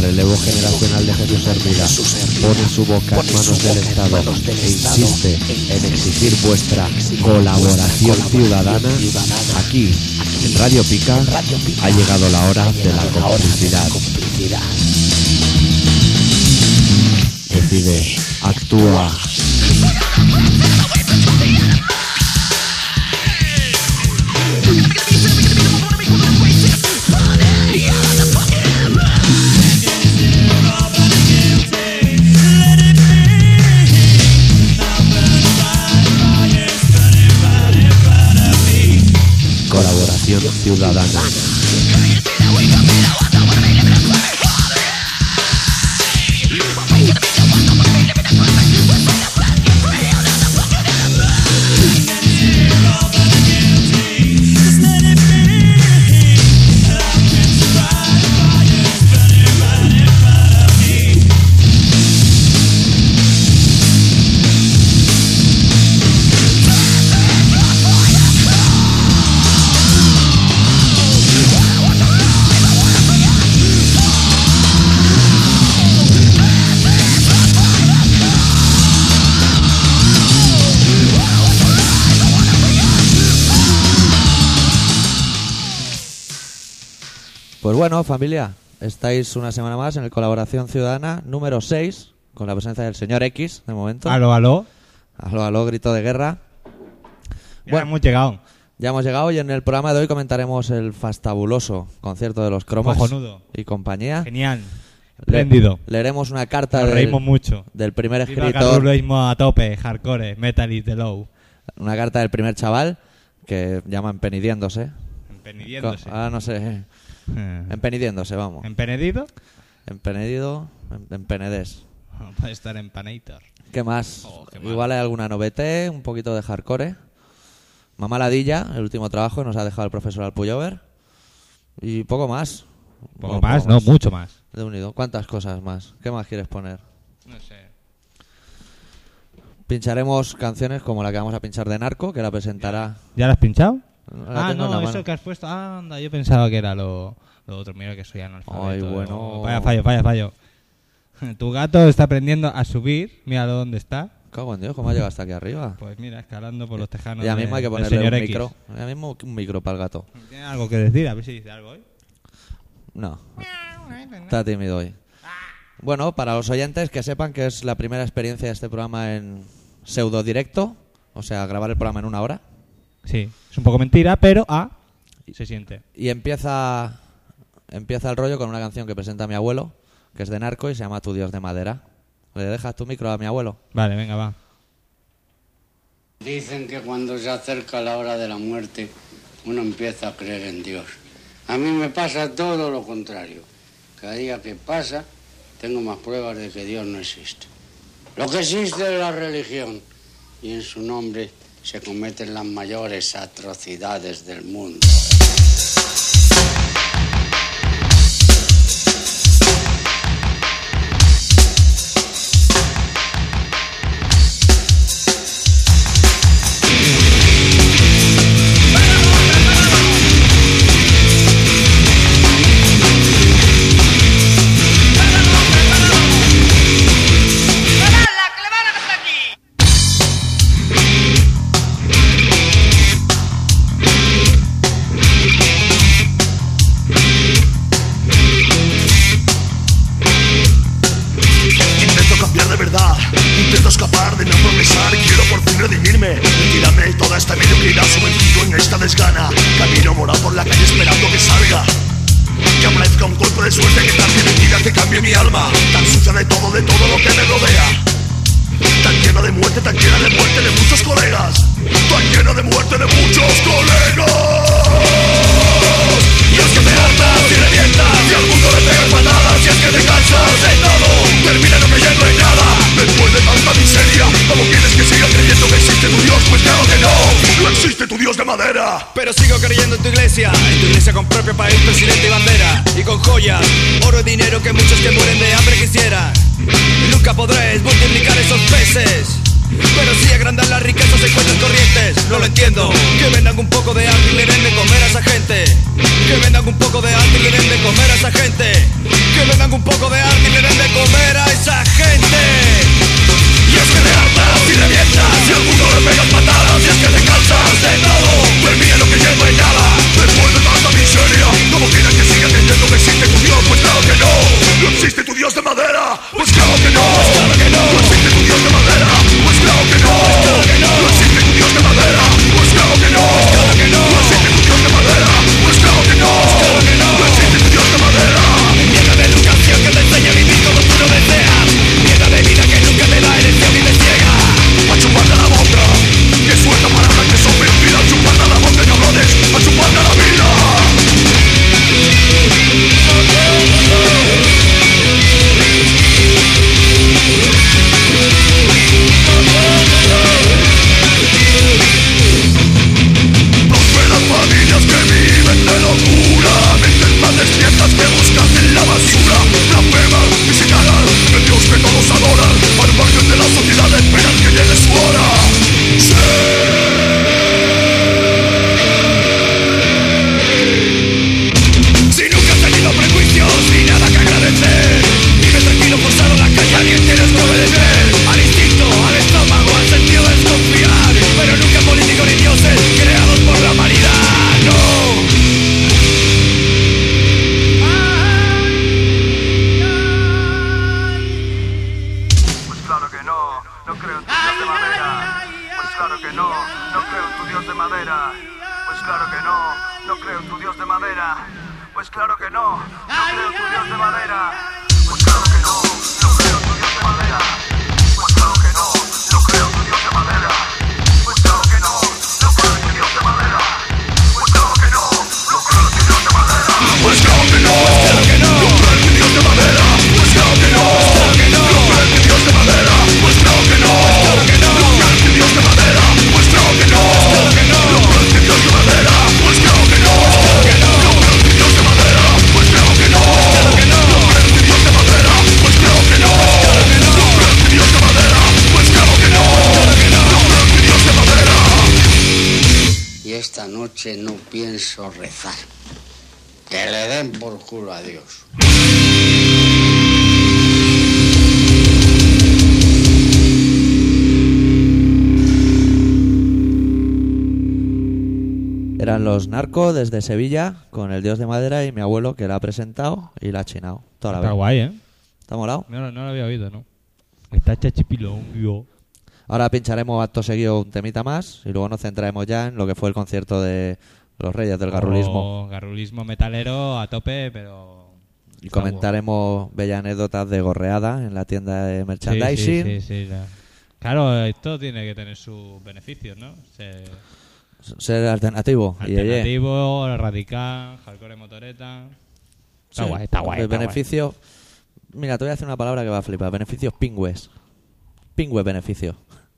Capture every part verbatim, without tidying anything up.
relevo generacional de Jesús Hermida pone su boca en manos del Estado e insiste en exigir vuestra colaboración ciudadana, aquí, en Radio Pica, ha llegado la hora de la complicidad. Decide, actúa. Colaboración ciudadana. Pues bueno, familia, estáis una semana más en el Colaboración Ciudadana número seis, con la presencia del señor X, de momento. Aló, aló. Aló, aló, grito de guerra. Ya Bueno, hemos llegado. ya hemos llegado y en el programa de hoy comentaremos el fastabuloso concierto de los Cromas Cojonudo. y compañía. Genial. Le- Espléndido. leeremos una carta Nos del, reímos mucho. del primer Viva escritor, Carrulismo a tope, hardcore, metal is the low. una carta del primer chaval que llama Empenidiéndose. Empenidiéndose. Co- Ah, no sé, Eh. Empenidiéndose, vamos. ¿Empenedido? Empenedido, em- Empenedés. Puede estar en Panator. ¿Qué más? Oh, qué mal. Igual hay alguna novete, un poquito de hardcore. Mamá Ladilla, el último trabajo que nos ha dejado el profesor Alpuyover. Y poco más. Un poco Bueno, más, no, mucho más. De unido. ¿Cuántas cosas más? ¿Qué más quieres poner? No sé. Pincharemos canciones como la que vamos a pinchar de Narco, que la presentará. ¿Ya la has pinchado? La Ah, tengo en la no, mano. eso que has puesto. Ah, anda, yo pensaba que era lo, lo otro. Mira que soy analfabeto. Ay, bueno. Vaya fallo, vaya fallo. Tu gato está aprendiendo a subir. Míralo dónde está. Cago en Dios, ¿cómo ha llegado hasta aquí arriba? Pues mira, escalando por los tejanos. Ya de- mismo hay que del ponerle señor un X. micro. Ya mismo un micro para el gato. ¿Tiene algo que decir? A ver si dice algo hoy. No. Está tímido hoy. Bueno, para los oyentes que sepan que es la primera experiencia de este programa en pseudo directo, o sea, grabar el programa en una hora. Sí, es un poco mentira, pero ah, se siente. Y empieza empieza el rollo con una canción que presenta mi abuelo, que es de Narco y se llama Tu Dios de Madera. ¿Le dejas tu micro a mi abuelo? Vale, venga, va. Dicen que cuando se acerca la hora de la muerte, uno empieza a creer en Dios. A mí me pasa todo lo contrario. Cada día que pasa, tengo más pruebas de que Dios no existe. Lo que existe es la religión, y en su nombre se cometen las mayores atrocidades del mundo. Intento cambiar de verdad, intento escapar de no progresar. Quiero por fin redimirme y tirarme de toda esta mediocridad sumergido en esta desgana. Camino moral por la calle esperando que salga, que aparezca un golpe de suerte que cambie mi vida, que cambie mi alma. Tan sucia de todo, de todo lo que me rodea, tan llena de muerte, tan llena de muerte de muchos colegas, tan llena de muerte de muchos colegas. Y es que me hartas y revientas, y al mundo le pegas patadas, y es que te cansas de todo, termina no creyendo en nada. Después de tanta miseria, ¿cómo quieres que siga creyendo que existe tu Dios? Pues claro que no, no existe tu Dios de madera. Pero sigo creyendo en tu iglesia, en tu iglesia con propio país, presidente y bandera, y con joyas, oro y dinero que muchos que mueren de hambre quisieran. Y nunca podréis multiplicar esos peces, Pero si agrandan las riquezas en cuentas corrientes, no lo entiendo. Que vendan un poco de arte y le den de comer a esa gente. Que vendan un poco de arte y le den de comer a esa gente. Que vendan un poco de arte y le den de comer a esa gente. Y es que te hartas y revientas, y al mundo le pegas patadas, y es que te cansas de todo. Termina lo que llevo en nada. Después de tanta miseria, ¿cómo quieres que siga creyendo que existe tu Dios? Pues claro que no. No existe tu Dios de madera. Pues claro que no. Pues claro que no. No existe tu Dios de madera. Pues claro que no. Pues claro que no. No existe tu Dios de madera. Pues claro que no. Pues claro que no. No existe tu Dios de madera. Pues claro que no. Pues claro que no. No existe tu Dios de madera. Mierda de educación que te enseña a vivir como tú lo deseas. Mierda de vida que nunca te da elección ni te ciega. A chuparle la boca. Que suelta palabras que son mentiras. A chuparle la boca, cabrones. A chuparle la vida. Prosperan familias que viven de locura. Mentes más despiertas que buscan en la basura. Blasfeman y se cagan el Dios que todos adoran. Al margen de la sociedad esperan que llegue su hora. Sí. Si nunca has tenido prejuicios ni nada que agradecer, vive tranquilo forzado en la calle, alguien tienes que obedecer. Al instinto, al estómago, al sentido de desconfiar. Pero nunca políticos ni dioses creados por la humanidad, no. Pues claro que no, no creo en tu Dios de madera. Pues claro que no, no creo en tu Dios de madera. Pues claro que no, no creo en tu Dios de madera. Pues claro que no, no creo en tu Dios de madera. Pues claro que no, no creo en tu Dios de madera. Pues claro que no, no creo en tu Dios de madera. Pues claro que no, no creo en tu Dios de madera. Pues claro que no, no creo en tu Dios de madera. Pues claro que no, no creo en tu Dios de madera. Pues claro que no, no creo en tu Dios de madera. Pues claro que no, no creo en tu Dios de madera. Pues claro que no, no creo en tu Dios de madera. Pues claro que no, no creo en tu Dios de madera. Pues claro que no, no creo en tu Dios de madera. Pues claro que no, no creo en tu Dios de madera. Pues claro que no, no creo en tu Dios de madera. Y esta noche no pienso rezar. Que le den por culo a Dios. Eran los Narcos desde Sevilla con el Dios de Madera y mi abuelo que la ha presentado y la ha chinado. Toda la Está vez. guay, ¿eh? ¿Está molado? No, no lo había oído, ¿no? Está chachipilón, yo. Ahora pincharemos acto seguido un temita más y luego nos centraremos ya en lo que fue el concierto de los Reyes del Garrulismo. Oh, garrulismo metalero a tope, pero... Y comentaremos bellas anécdotas de gorreada en la tienda de merchandising. Sí, sí, sí, sí, la- Claro, esto tiene que tener sus beneficios, ¿no? Se... Ser alternativo. Y, oye, Alternativo, radical, hardcore motoreta... Está sí, guay, está guay. el está guay. beneficio... Mira, te voy a hacer una palabra que va a flipar. Beneficios pingües. Pingüe beneficio.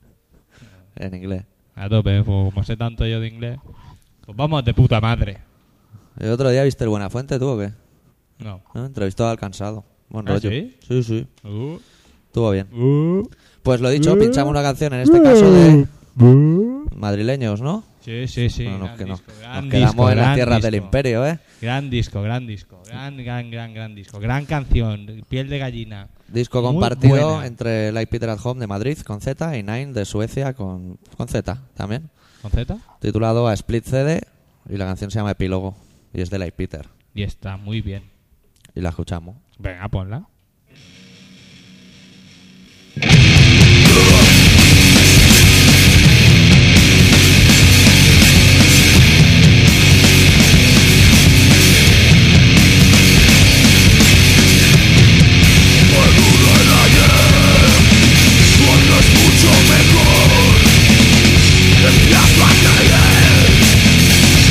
En inglés. A tope, pues, como sé tanto yo de inglés... Pues vamos de puta madre. ¿El otro día viste el Buenafuente tú o qué? No. ¿No? Entrevistó al Cansado. Buen ¿Ah, rollo. sí? Sí, sí. Uh, Estuvo bien. uh, Pues lo dicho, pinchamos una canción en este caso de madrileños, ¿no? Sí, sí, sí. Bueno, nos, gran que nos, disco, gran nos quedamos disco, en las gran tierras disco. del imperio, ¿eh? Gran disco, gran disco. Gran, gran, gran, gran disco. Gran canción. Piel de gallina. Disco Muy compartido buena. entre Like Peter at Home de Madrid con Z y Nine de Suecia con, con Z también. ¿Con Z? Titulado a Split C D y la canción se llama Epílogo y es de Like Peter. Y está muy bien. Y la escuchamos. Venga, ponla.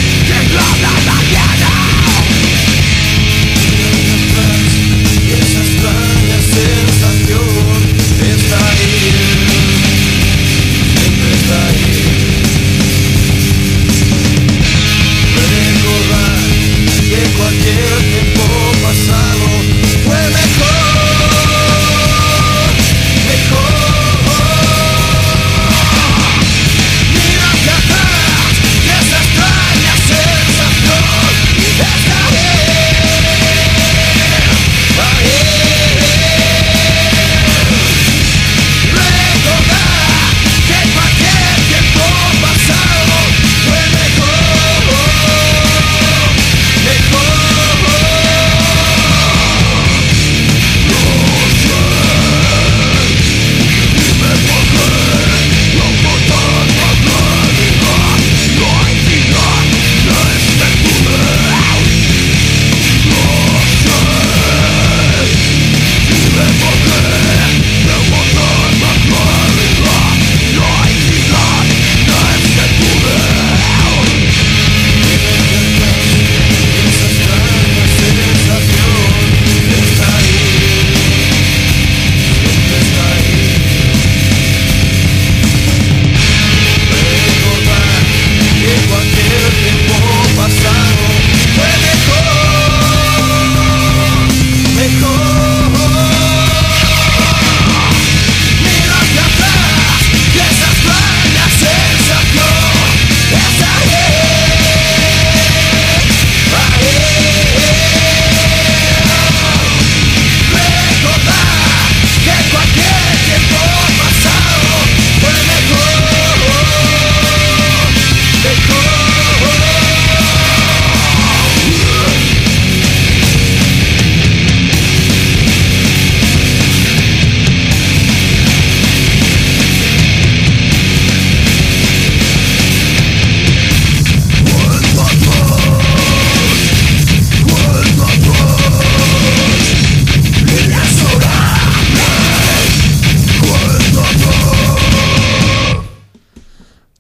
Y esas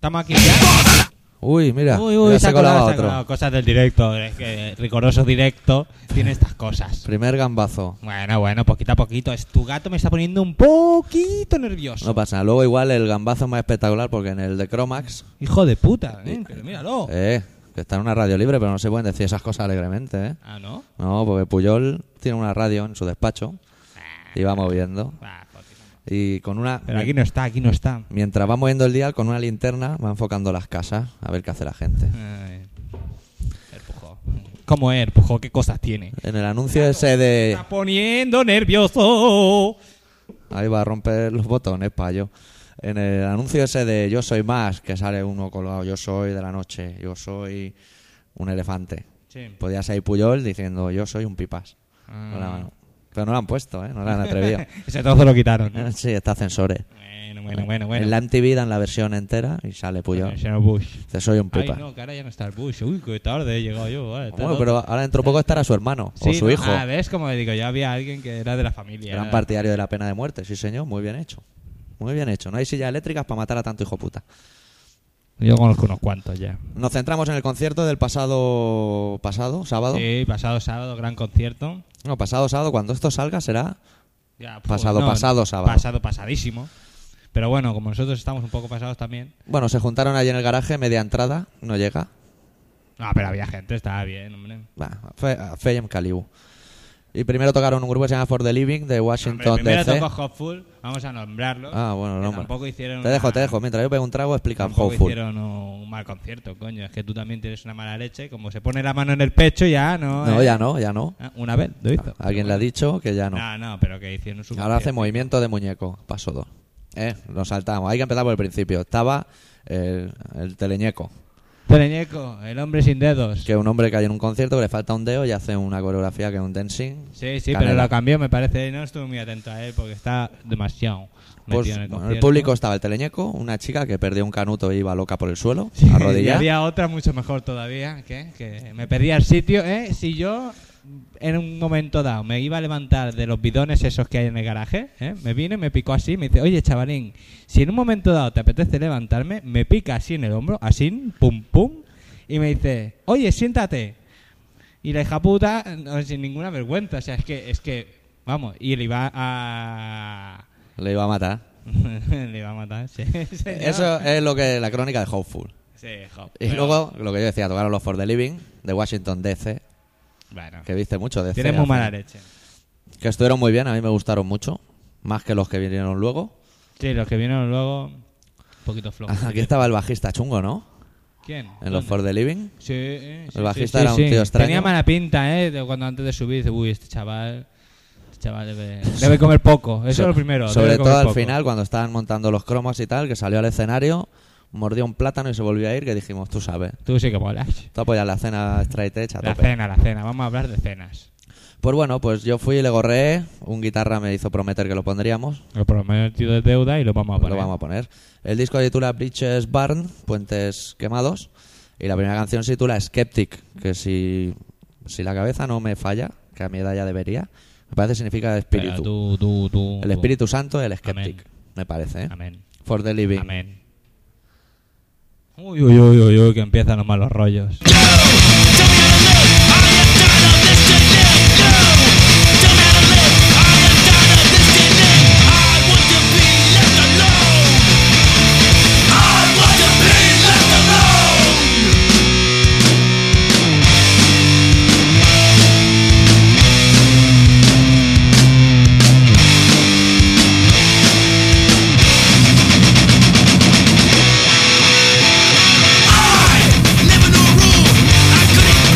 estamos aquí ya. Uy, mira, Uy, uy, ya se ha colaba colado, se ha otro. colado. Cosas del directo, es que rigoroso directo tiene estas cosas. Primer gambazo. Bueno, bueno, poquito a poquito. Es, tu gato me está poniendo un poquito nervioso. No pasa nada. Luego igual el gambazo es más espectacular porque en el de Cromax, Hijo de puta, ¿eh? Pero míralo. eh, que está en una radio libre, pero no se pueden decir esas cosas alegremente, ¿eh? Ah, ¿no? No, porque Puyol tiene una radio en su despacho y va moviendo. Ah, joder. Y con una... Pero aquí no está, aquí no está. Mientras va moviendo el dial, con una linterna va enfocando las casas a ver qué hace la gente. Ay, el Pujol. ¿Cómo es, el Pujol? ¿Qué cosas tiene? En el anuncio ese de... Está poniendo nervioso. Ahí va a romper los botones, payo. En el anuncio ese de Yo soy más, que sale uno colgado, yo soy de la noche, yo soy un elefante. Sí. Podía ser Puyol diciendo yo soy un pipas. Ah. Con la mano. Pero no lo han puesto, ¿eh? No lo han atrevido. Ese trozo lo quitaron, ¿no? Sí, está censores. Bueno, bueno, bueno, bueno. En la M T V dan la versión entera y sale Puyol. El señor Bush. Dice, soy un Ay, pipas. no, que ahora ya no está el Bush. Uy, qué tarde he llegado yo. Vale, está Bueno, todo. pero ahora dentro de poco estará su hermano Sí, o su ¿no? hijo. Ah, ¿ves? Como digo, ya había alguien que era de la familia. Gran era- partidario de la pena de muerte, sí señor, muy bien hecho. Muy bien hecho. No hay sillas eléctricas para matar a tanto hijo puta. Yo conozco unos cuantos ya. Nos centramos en el concierto del pasado pasado, sábado. Sí, pasado sábado, gran concierto. No, pasado sábado, cuando esto salga será Ya, Pasado, pasado sábado. Pasado, pasadísimo. Pero bueno, como nosotros estamos un poco pasados también. Bueno, se juntaron allí en el garaje, media entrada, no llega. No, pero había gente, estaba bien, hombre. Va, fe, Feyem Calibu. Y primero tocaron un grupo que se llama For the Living de Hombre, Washington primero D C. tocó Hopeful, vamos a nombrarlo. Ah, bueno, que nombra. Tampoco hicieron Te dejo, una- te dejo. Mientras yo pego un trago, explica Tampoco Hopeful. hicieron un mal concierto, coño. Es que tú también tienes una mala leche. Como se pone la mano en el pecho, ya no. No, ¿eh? ya no, ya no. Ah, una vez lo hizo. Alguien le ha dicho que ya no. No, no, pero que hicieron su Ahora hace concierto. movimiento de muñeco. Paso dos. Eh, nos saltamos. Hay que empezar por el principio. Estaba el, el teleñeco, Teleñeco, el hombre sin dedos. que es un hombre que hay en un concierto que le falta un dedo y hace una coreografía que es un dancing. Sí, sí, Canela. pero lo cambió, me parece. No estuve muy atento a él porque está demasiado metido Pues, en el bueno, en concierto. el público estaba el teleñeco, una chica que perdió un canuto y iba loca por el suelo, Sí, y arrodillada. había otra mucho mejor todavía, ¿qué? Que me perdía el sitio, ¿eh? Si yo en un momento dado me iba a levantar de los bidones esos que hay en el garaje, ¿eh? Me vino y me picó así, me dice, oye, chavalín, si en un momento dado te apetece levantarme, me pica así en el hombro, así, pum, pum, y me dice, oye, siéntate. Y la hija puta, no, sin ninguna vergüenza, o sea, es que, es que, vamos, y le iba a... Le iba a matar. le iba a matar, sí. señor. Eso es lo que la crónica de Hopeful. Sí, jo, Y pero- luego, lo que yo decía, tocaron los For the Living de Washington D C, Bueno, que viste mucho D C. tiene muy al mala final. leche. Que estuvieron muy bien, a mí me gustaron mucho, más que los que vinieron luego. Sí, los que vinieron luego, un poquito flojos. Aquí estaba el bajista chungo, ¿no? ¿Quién? En los ¿Dónde? For the Living. Sí, eh, sí, El bajista sí, era sí, un sí. tío extraño. Tenía mala pinta, ¿eh? De cuando antes de subir, dice, uy, este chaval, este chaval debe, debe comer poco. Eso So- es lo primero. Sobre debe todo comer al poco. final, cuando estaban montando los cromos y tal, que salió al escenario, mordió un plátano y se volvió a ir, que dijimos, tú sabes. Tú sí que molas. Tú apoyas la cena straight edge a La tope. cena, la cena. Vamos a hablar de cenas. Pues bueno, pues yo fui y le gorreé. Un guitarra me hizo prometer que lo pondríamos. Lo prometido de deuda y lo vamos a poner. Lo vamos a poner. El disco se titula Bridges Burn, Puentes Quemados. Y la primera canción se titula Skeptic, que si, si la cabeza no me falla, que a mi edad ya debería, me parece que significa Pero espíritu. tú, tú, tú, El tú. Espíritu Santo, el Skeptic, Amén. me parece. ¿eh? Amén. For the Living. Amén. Uy, uy, uy, uy, uy, que empiezan los malos rollos. Never knew a rule I couldn't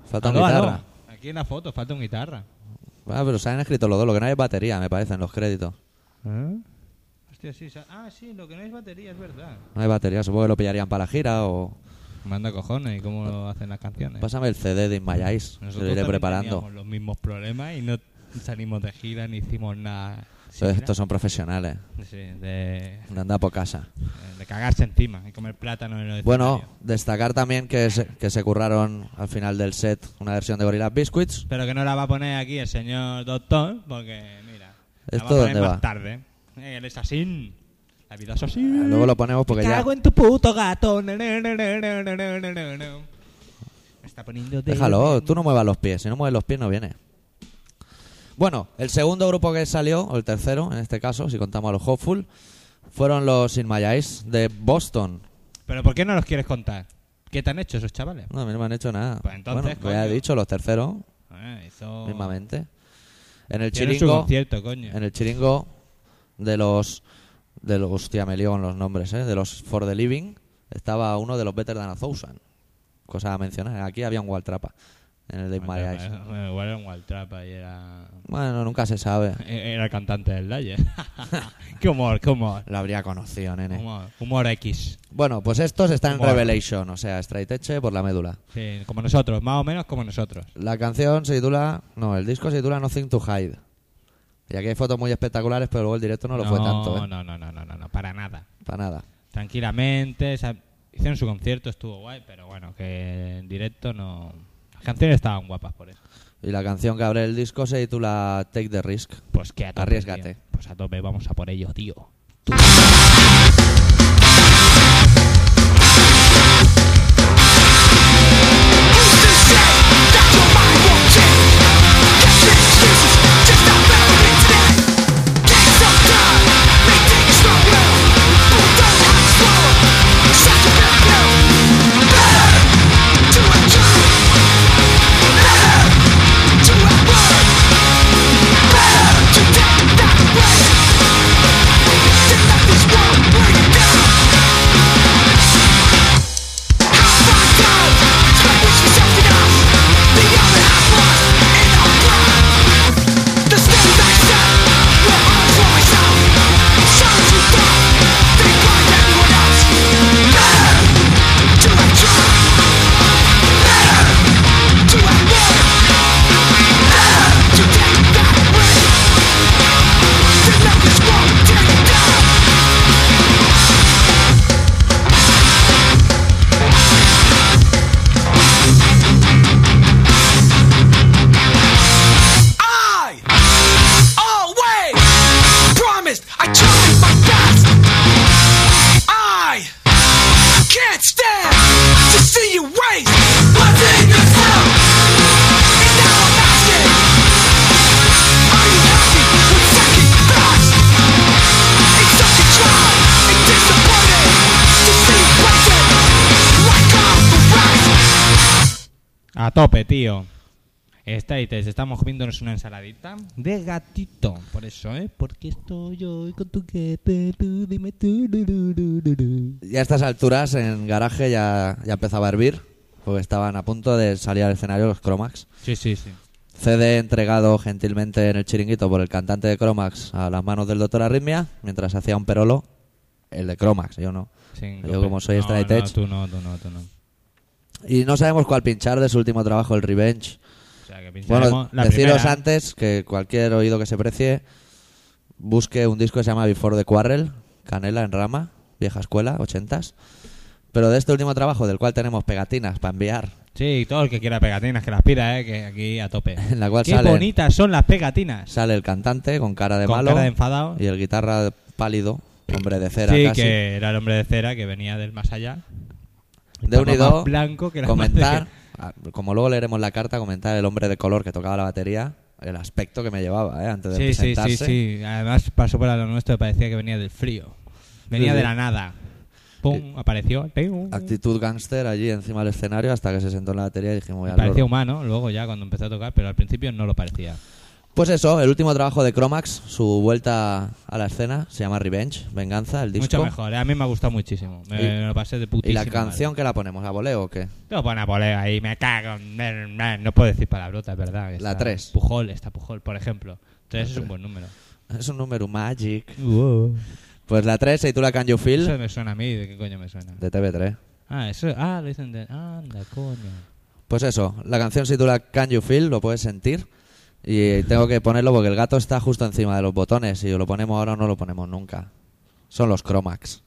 Falta Aló, una aló. guitarra. Aquí en la foto falta una guitarra. Ah, pero se han escrito los dos. Lo que no hay es batería, me parece, en los créditos. ¿Eh? Hostia, sí. sa- Ah, sí, lo que no es batería, es verdad. No hay batería. Supongo que lo pillarían para la gira o... Manda cojones, ¿y cómo lo hacen las canciones? Pásame el C D de In My Eyes. Se lo Nosotros iré también preparando. teníamos los mismos problemas y no salimos de gira ni hicimos nada. Entonces, similar. estos son profesionales. Sí, de, De andar por casa. de cagarse encima y comer plátano en el Bueno, escenario. destacar también que se, que se curraron al final del set una versión de Gorillaz Biscuits. Pero que no la va a poner aquí el señor doctor, porque mira, la ¿Esto va a poner dónde más va? tarde. Eh, Él es así. La vida es así. Luego lo ponemos porque Me ya... cago en tu puto gato. No, no, no, no, no, no, no, no, no, no. Me está poniendo de... Déjalo, tú no muevas los pies. Si no mueves los pies no viene. Bueno, el segundo grupo que salió, o el tercero en este caso, si contamos a los Hopeful, fueron los In My Eyes de Boston. Pero ¿por qué no los quieres contar? ¿Qué te han hecho esos chavales? No, a mí no me han hecho nada. Pues entonces, bueno, pues ya he coño. dicho, los terceros, Eh, hizo... mismamente. En el Tiene su chiringo, concierto, coño. en el chiringo de los... De los hostia, me lío con los nombres, ¿eh? De los For the Living, estaba uno de los Better Than a Thousand. Cosa a mencionar. Aquí había un Waltrapa en el de In My Eyes. Bueno, igual era un Waltrapa y era... Bueno, nunca se sabe. Era el cantante del Layer. Qué humor, qué humor. Lo habría conocido, nene. Humor, humor X. Bueno, pues estos están en Humor. Revelation, o sea, straight edge por la médula. Sí, como nosotros, más o menos como nosotros. La canción se titula... No, el disco se titula Nothing to Hide. Y aquí hay fotos muy espectaculares, pero luego el directo no lo fue tanto, ¿eh? No, no, no, no, no, no, para nada. Para nada. Tranquilamente, o sea, hicieron su concierto, estuvo guay, pero bueno, que en directo no... Las canciones estaban guapas por eso. Y la canción que abre el disco se titula Take the Risk. Pues que a tope, Arriésgate. tío. Pues a tope, vamos a por ello, tío. A tope, tío. Estáis, estamos comiéndonos una ensaladita de gatito. Por eso, ¿eh? Porque estoy hoy con tu guete, tú dime tú. Du, du, du, du, du. Y a estas alturas en garaje ya, ya empezaba a hervir, porque estaban a punto de salir al escenario los Cromax. Sí, sí, sí. C D entregado gentilmente en el chiringuito por el cantante de Cromax a las manos del doctor Arritmia, mientras hacía un perolo, el de Cromax, yo no. Sin Yo cope. como soy no, straight no, edge. tú no, tú no, tú no. Y no sabemos cuál pinchar de su último trabajo, el Revenge. O sea, que pincharemos Bueno, la deciros primera. antes que cualquier oído que se precie busque un disco que se llama Before the Quarrel, Canela en rama, vieja escuela, ochentas. Pero de este último trabajo, del cual tenemos pegatinas para enviar, Sí, todo el que quiera pegatinas, que las pida, ¿eh? Que aquí a tope. en la cual Qué sale, bonitas son las pegatinas. sale el cantante con cara de Con malo cara de enfadado. y el guitarra pálido, hombre de cera Sí, casi. que era el hombre de cera que venía del más allá. De Estaba unido, más blanco que la comentar, madre. ah, como luego leeremos la carta, comentar el hombre de color que tocaba la batería, el aspecto que me llevaba, ¿eh? Antes de Sí, sí, presentarse. sí, sí. Además pasó por lo nuestro y parecía que venía del frío. Venía Sí, sí. de la nada. Pum, apareció. Pum. Actitud gángster allí encima del escenario hasta que se sentó en la batería y dijimos, voy al Parecía loro. humano luego ya cuando empezó a tocar, pero al principio no lo parecía. Pues eso, el último trabajo de Cromax, su vuelta a la escena, se llama Revenge, Venganza, el disco. Mucho mejor, ¿eh? A mí me ha gustado muchísimo. Me, Y- me lo pasé de putísima ¿Y la madre. canción que la ponemos? ¿A voleo o qué? No pone a voleo ahí, me cago. en- No puedo decir palabrotas, ¿verdad? Que La está tres. Pujol, está Pujol, por ejemplo. tres es tres. un buen número. Es un número magic. Pues la tres se titula Can You Eso Feel, me suena a mí, ¿de qué coño me suena? de T V tres. Ah, eso, ah, lo dicen de... Anda, coño. Pues eso, la canción se titula Can You Feel, lo puedes sentir. Y tengo que ponerlo porque el gato está justo encima de los botones. Si lo ponemos ahora o no lo ponemos nunca. Son los Cromax.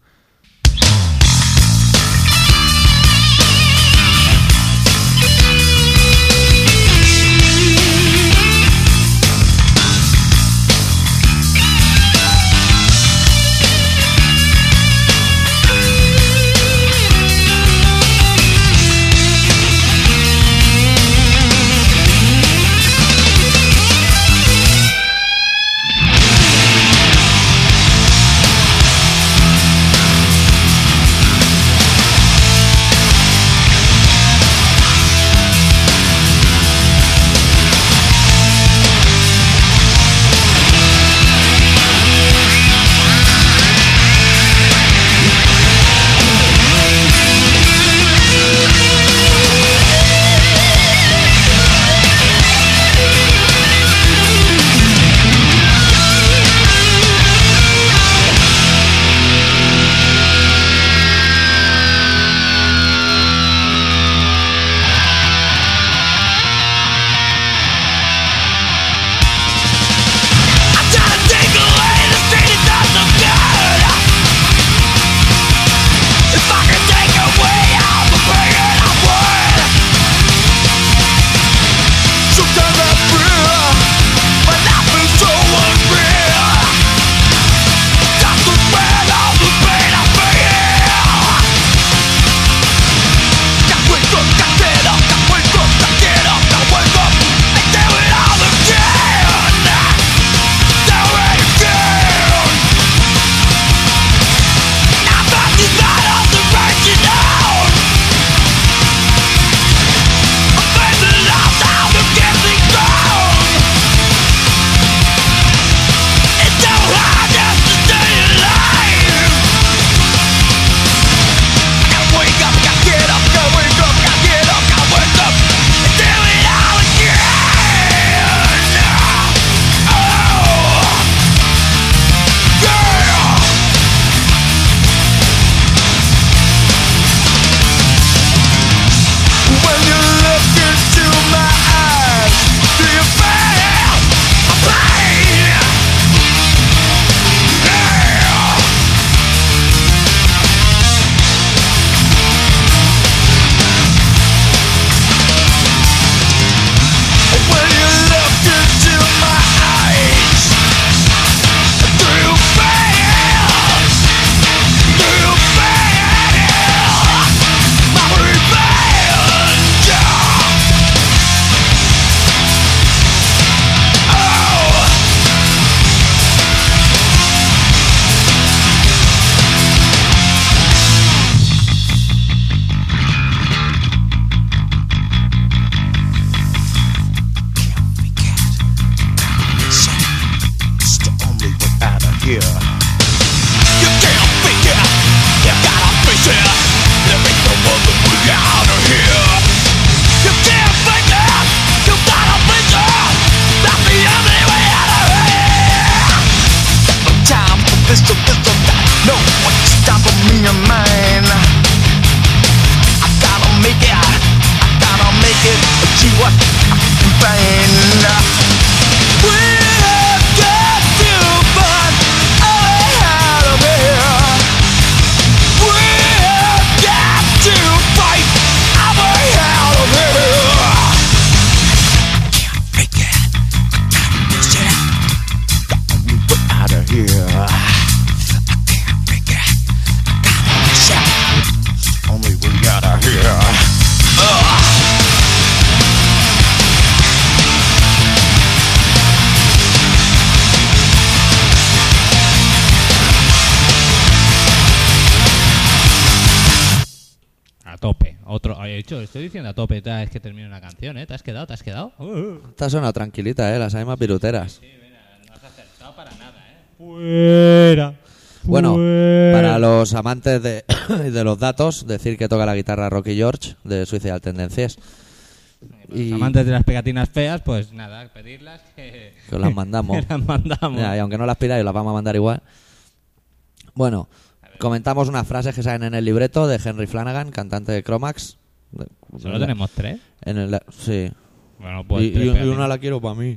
he hecho, estoy diciendo a tope, cada vez que termino una canción, ¿eh? ¿Te has quedado? ¿Te has quedado? Uh, uh. Esta suena tranquilita, ¿eh? Las hay más piruteras. Sí, mira, no has acertado para nada, ¿eh? Fuera. Bueno, Fuera. para los amantes de, de los datos, decir que toca la guitarra Rocky George de Suicidal Tendencies. Los Y amantes de las pegatinas feas, pues nada, pedirlas que, que os las mandamos. que las mandamos. Mira, y aunque no las pidáis, las vamos a mandar igual. Bueno, comentamos unas frases que salen en el libreto de Henry Flanagan, cantante de Cromax. De- ¿Solo tenemos tres? En el, sí. Bueno, pues y, tres y- y pegatinas. una la quiero para mí.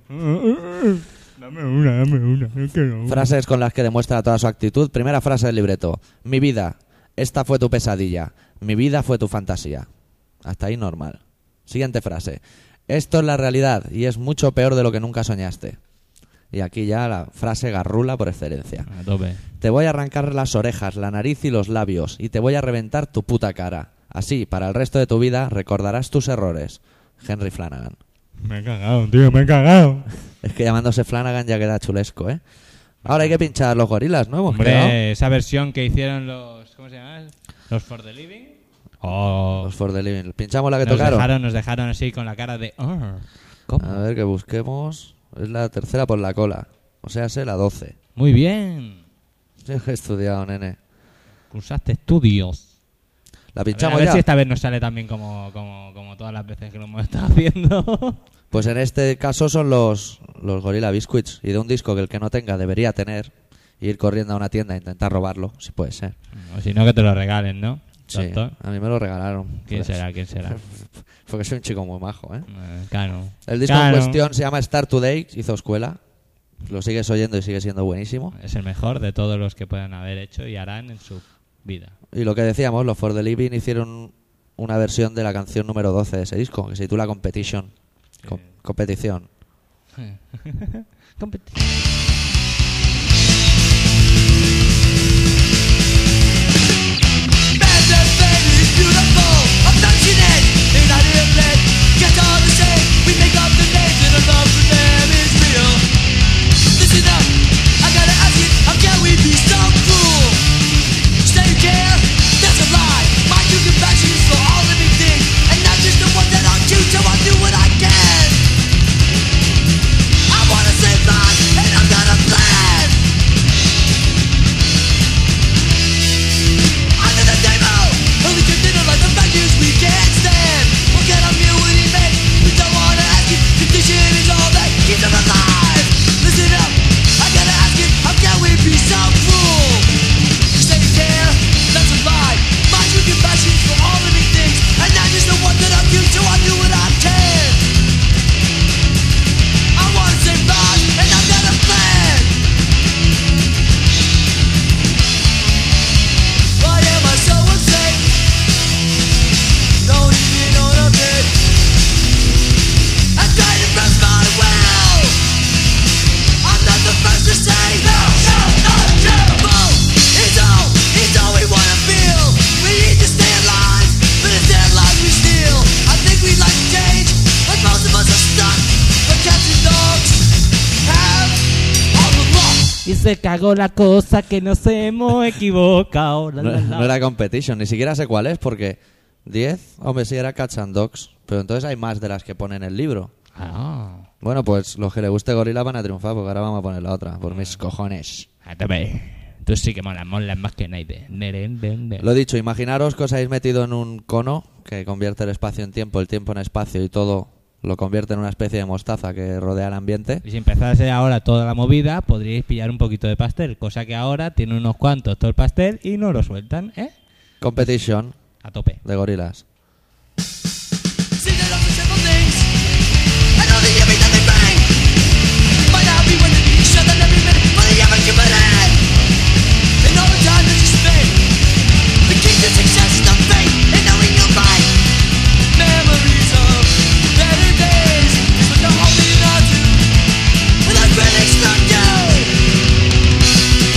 Dame una, dame una. Es que no. Frases con las que demuestra toda su actitud. Primera frase del libreto. Mi vida, esta fue tu pesadilla. Mi vida fue tu fantasía. Hasta ahí normal. Siguiente frase. Esto es la realidad y es mucho peor de lo que nunca soñaste. Y aquí ya la frase garrula por excelencia. A tope. Te voy a arrancar las orejas, la nariz y los labios y te voy a reventar tu puta cara. Así, para el resto de tu vida, recordarás tus errores. Henry Flanagan. Me he cagado, tío, me he cagado. Es que llamándose Flanagan ya queda chulesco, ¿eh? Ahora hay que pinchar los gorilas, ¿no? Hemos quedado. Hombre, esa versión que hicieron los... ¿Cómo se llama? Los For the Living. Oh, Los For the Living. Pinchamos la que nos tocaron. dejaron, nos dejaron así con la cara de... Oh. ¿Cómo? A ver, que busquemos. Es la tercera por la cola. O sea, sé la doce. Muy bien. Sí, he estudiado, nene. Cursaste estudios. ¿La A ver, pinchamos a ver ya? si esta vez nos sale tan bien como, como, como todas las veces que lo hemos estado haciendo. Pues en este caso son los, los Gorilla Biscuits. Y de un disco que el que no tenga debería tener. E ir corriendo a una tienda a intentar robarlo, si puede ser. O si no, que te lo regalen, ¿no? Sí, Doctor. a mí me lo regalaron. ¿Quién Pues, será? ¿Quién será? Porque soy un chico muy majo, ¿eh? Eh, Cano. El disco Cano. en cuestión se llama Start Today, hizo escuela. Lo sigues oyendo y sigue siendo buenísimo. Es el mejor de todos los que puedan haber hecho y harán en su vida. Y lo que decíamos, los For the Living hicieron una versión de la canción número doce de ese disco, que se titula Competition. Com- competición. Competición. Y se cagó la cosa que nos hemos equivocado. La, No, la, la. no era Competition, ni siquiera sé cuál es, porque diez, hombre, sí era Cats and Dogs, pero entonces hay más de las que pone en el libro. Ah, Bueno, pues los que le guste Gorila van a triunfar, porque ahora vamos a poner la otra, por mis cojones. a tope. Tú sí que molas, molas más que nadie. Neren, den, den. Lo dicho, imaginaros que os habéis metido en un cono que convierte el espacio en tiempo, el tiempo en espacio y todo lo convierte en una especie de mostaza que rodea el ambiente. Y si empezase ahora toda la movida, podríais pillar un poquito de pastel, cosa que ahora tiene unos cuantos todo el pastel y no lo sueltan, ¿eh? Competition A tope. de gorilas.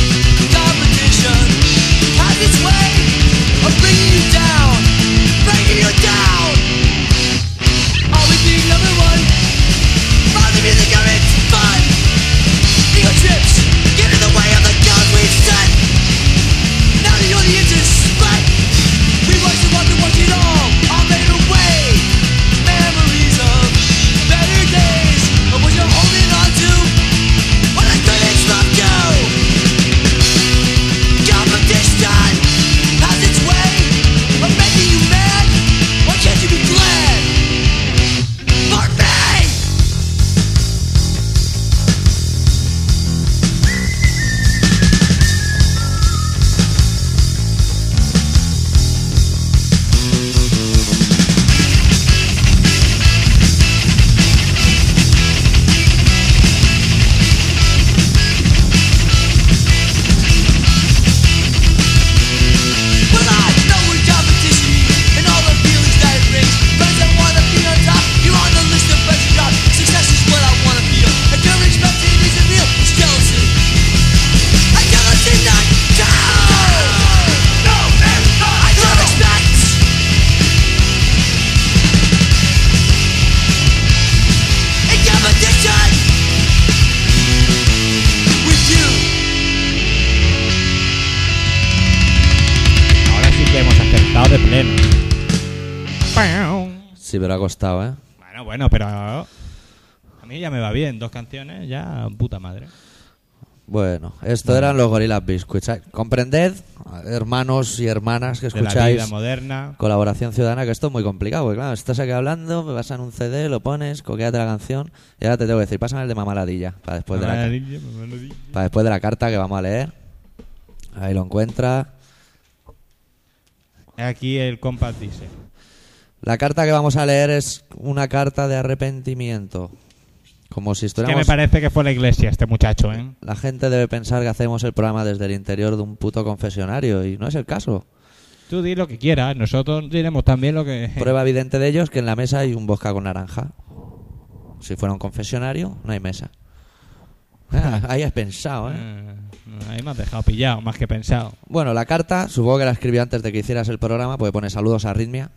Competition has its way of bringing you down, breaking Sí, pero ha costado, ¿eh? Bueno, bueno, pero a mí ya me va bien. Dos canciones, ya puta madre. Bueno, esto eran los Gorillaz Biscuits. Comprended, hermanos y hermanas que De la vida escucháis moderna. Colaboración Ciudadana, que esto es muy complicado, porque claro, estás aquí hablando, me vas en un C D, lo pones, coquéate la canción, y ahora te tengo que decir, pásame el de Mamaladilla, para después, de la, Mamaladilla, mamaladilla. para después de la carta que vamos a leer. Ahí lo encuentra. Aquí el compás dice. La carta que vamos a leer es una carta de arrepentimiento. Como si Es que estuviéramos... me parece que fue la iglesia este muchacho, ¿eh? La gente debe pensar que hacemos el programa desde el interior de un puto confesionario, y no es el caso. Tú di lo que quieras, nosotros diremos también lo que... Prueba evidente de ello es que en la mesa hay un vodka con naranja. Si fuera un confesionario, no hay mesa. Ah, ahí has pensado, ¿eh? Eh, ahí me has dejado pillado, más que pensado. Bueno, la carta, supongo que la escribió antes de que hicieras el programa, porque pone saludos a Arritmia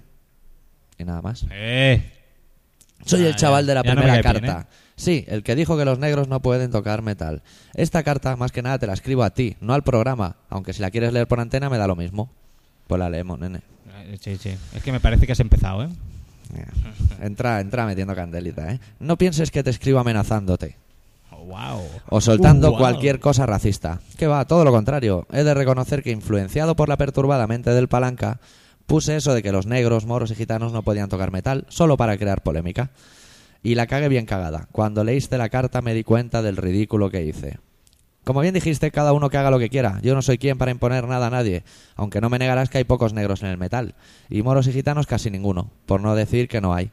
y nada más. Eh, Soy Ah, el chaval ya. de la Ya no me primera cae bien, carta. Sí, el que dijo que los negros no pueden tocar metal. Esta carta, más que nada, te la escribo a ti, no al programa. Aunque si la quieres leer por antena, me da lo mismo. Pues la leemos, nene. eh, sí, sí. Es que me parece que has empezado, ¿eh? Entra, entra metiendo candelita, ¿eh? No pienses que te escribo amenazándote Oh, wow. o soltando Uh, wow. cualquier cosa racista. Que va, todo lo contrario. He de reconocer que, influenciado por la perturbada mente del Palanca, puse eso de que los negros, moros y gitanos no podían tocar metal solo para crear polémica. Y la cagué bien cagada. Cuando leíste la carta me di cuenta del ridículo que hice. Como bien dijiste, cada uno que haga lo que quiera. Yo no soy quien para imponer nada a nadie, aunque no me negarás que hay pocos negros en el metal. Y moros y gitanos casi ninguno, por no decir que no hay.